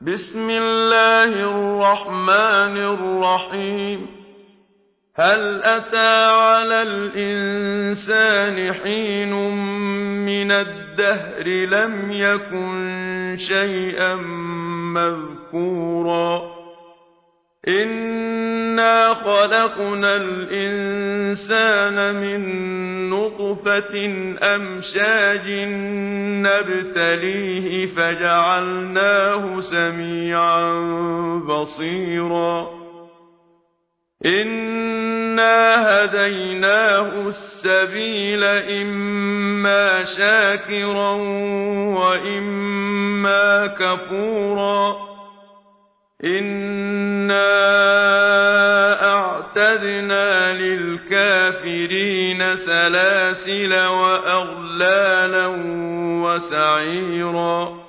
بسم الله الرحمن الرحيم هل أتى على الإنسان حين من الدهر لم يكن شيئا مذكورا إنا خلقنا الإنسان من نطفة أمشاج نبتليه فجعلناه سميعا بصيرا إنا هديناه السبيل إما شاكرا وإما كفورا إنا أعتدنا للكافرين سلاسل وأغلالا وسعيرا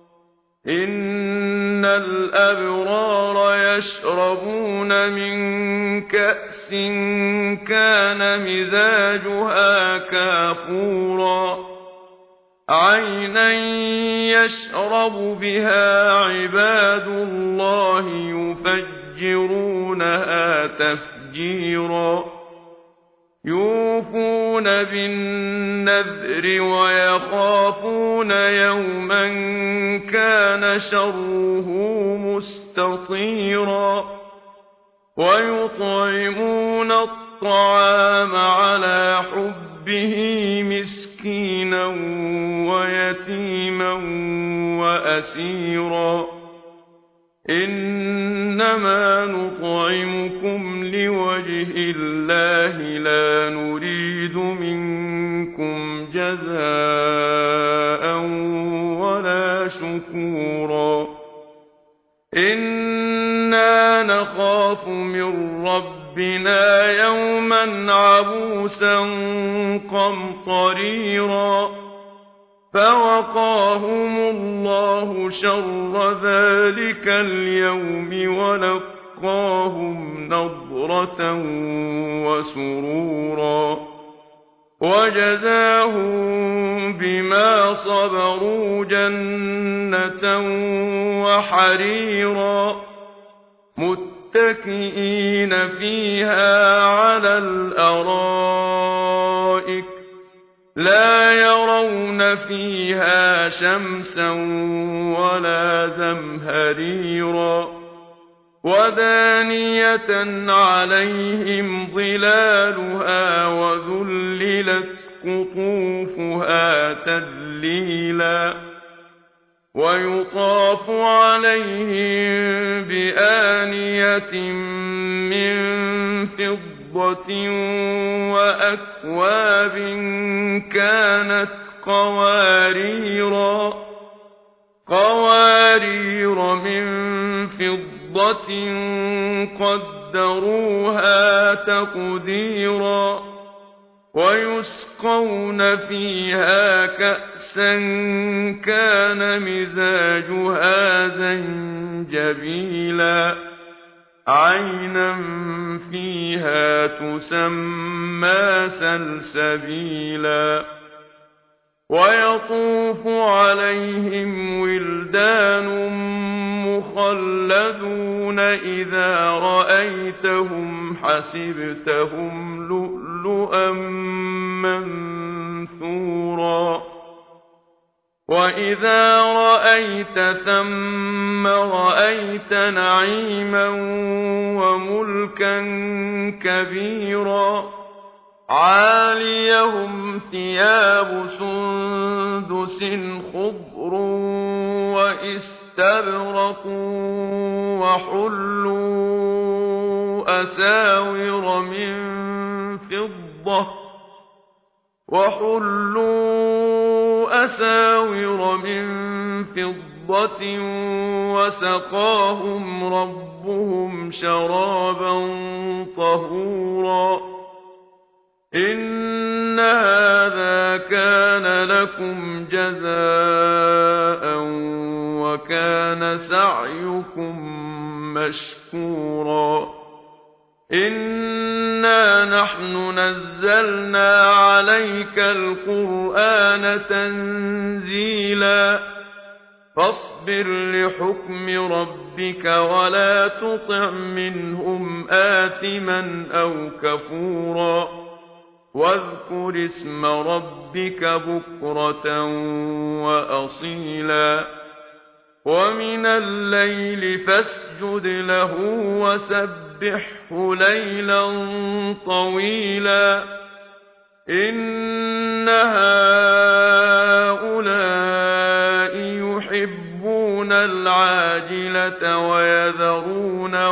إن الأبرار يشربون من كأس كان مزاجها كافورا عينا يشرب بها عباد الله يفجرونها تفجيرا يوفون بالنذر ويخافون يوما كان شره مستطيرا ويطعمون الطعام على حبه مسكينا ويتيما وأسيرا إنما نطعمكم لوجه الله لا نريد منكم جزاء ولا شكورا إنا نخاف من ربنا يوما عبوسا قمطريرا فوقاهم الله شر ذلك اليوم ولقاهم نضرة وسرورا وجزاهم بما صبروا جنة وحريرا متكئين فيها على الأرائك لا يرون فيها شمسا ولا زمهريرا ودانية عليهم ظلالها وذللت قطوفها تذليلا ويطاف عليهم بآنية من فضة وأكواب كانت قوارير من فضة قدروها تقديرا ويسقون فيها كأسا كان مزاجها زنجبيلا عينا فيها تسمى سلسبيلا ويطوف عليهم ولدان مخلدون إذا رأيتهم حسبتهم لؤلؤا منثورا وإذا رأيت ثم رأيت نعيما وملكا كبيرا عاليهم ثياب سندس خضر واستبرق وحلوا أساور من فضة وسقاهم ربهم شرابا طهورا إن هذا كان لكم جزاء وكان سعيكم مشكورا إنا نحن نزلنا عليك القرآن تنزيلا فاصبر لحكم ربك ولا تطع منهم آثما أو كفورا واذكر اسم ربك بكرة وأصيلا ومن الليل فاسجد له وسبحه ليلا طويلا إن هؤلاء يحبون العاجلة ويذرون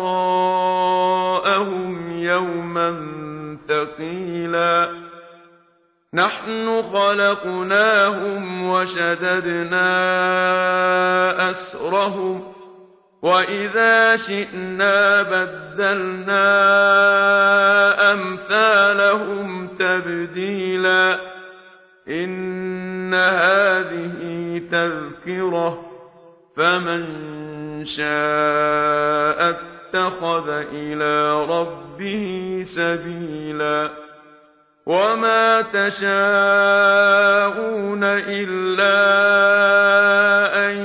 وراءهم يوما ثقيلا نحن خلقناهم وشددنا أسرهم وإذا شئنا بدلنا أمثالهم تبديلا إن هذه تذكرة فمن شاء اتخذ إلى ربه سبيلا وما تشاءون إلا أن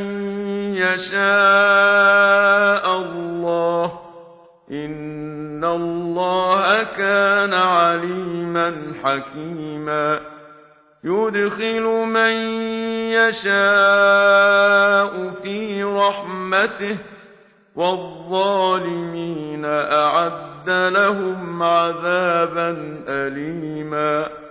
يشاء الله إن الله كان عليما حكيما يدخل من يشاء في رحمته والظالمين أعد لهم عذابا أليما